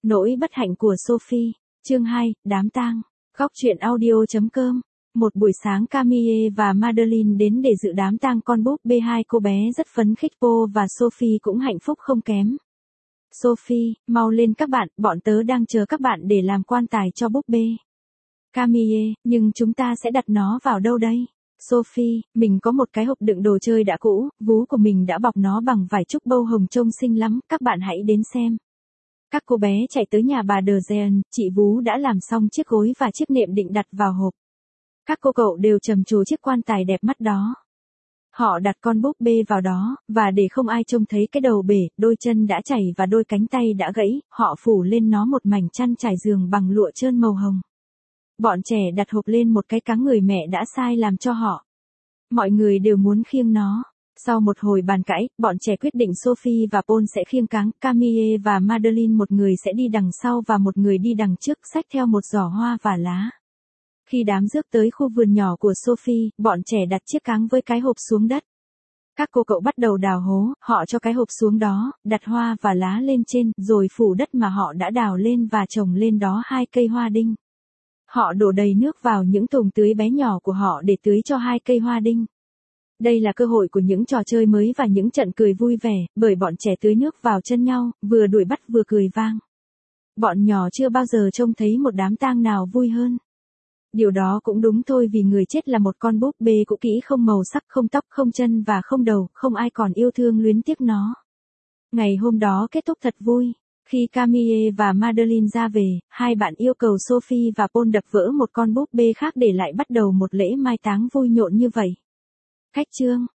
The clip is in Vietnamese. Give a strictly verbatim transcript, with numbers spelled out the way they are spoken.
Nỗi bất hạnh của Sophie, chương hai, đám tang. Góc truyện audio chấm com. Một buổi sáng Camille và Madeline đến để dự đám tang con búp bê, hai cô bé rất phấn khích, cô và Sophie cũng hạnh phúc không kém. Sophie, mau lên các bạn, bọn tớ đang chờ các bạn để làm quan tài cho búp bê. Camille, nhưng chúng ta sẽ đặt nó vào đâu đây? Sophie, mình có một cái hộp đựng đồ chơi đã cũ, vú của mình đã bọc nó bằng vải trúc bâu hồng trông xinh lắm, các bạn hãy đến xem. Các cô bé chạy tới nhà bà Dejean, chị vú đã làm xong chiếc gối và chiếc nệm định đặt vào hộp. Các cô cậu đều trầm trồ chiếc quan tài đẹp mắt đó. Họ đặt con búp bê vào đó, và để không ai trông thấy cái đầu bể, đôi chân đã chảy và đôi cánh tay đã gãy, họ phủ lên nó một mảnh chăn trải giường bằng lụa trơn màu hồng. Bọn trẻ đặt hộp lên một cái cáng người mẹ đã sai làm cho họ. Mọi người đều muốn khiêng nó. Sau một hồi bàn cãi, bọn trẻ quyết định Sophie và Paul sẽ khiêng cáng, Camille và Madeline một người sẽ đi đằng sau và một người đi đằng trước, xách theo một giỏ hoa và lá. Khi đám rước tới khu vườn nhỏ của Sophie, bọn trẻ đặt chiếc cáng với cái hộp xuống đất. Các cô cậu bắt đầu đào hố, họ cho cái hộp xuống đó, đặt hoa và lá lên trên, rồi phủ đất mà họ đã đào lên và trồng lên đó hai cây hoa đinh. Họ đổ đầy nước vào những thùng tưới bé nhỏ của họ để tưới cho hai cây hoa đinh. Đây là cơ hội của những trò chơi mới và những trận cười vui vẻ, bởi bọn trẻ tưới nước vào chân nhau, vừa đuổi bắt vừa cười vang. Bọn nhỏ chưa bao giờ trông thấy một đám tang nào vui hơn. Điều đó cũng đúng thôi, vì người chết là một con búp bê cũ kỹ, không màu sắc, không tóc, không chân và không đầu, không ai còn yêu thương luyến tiếc nó. Ngày hôm đó kết thúc thật vui. Khi Camille và Madeline ra về, hai bạn yêu cầu Sophie và Paul đập vỡ một con búp bê khác để lại bắt đầu một lễ mai táng vui nhộn như vậy. Cách chương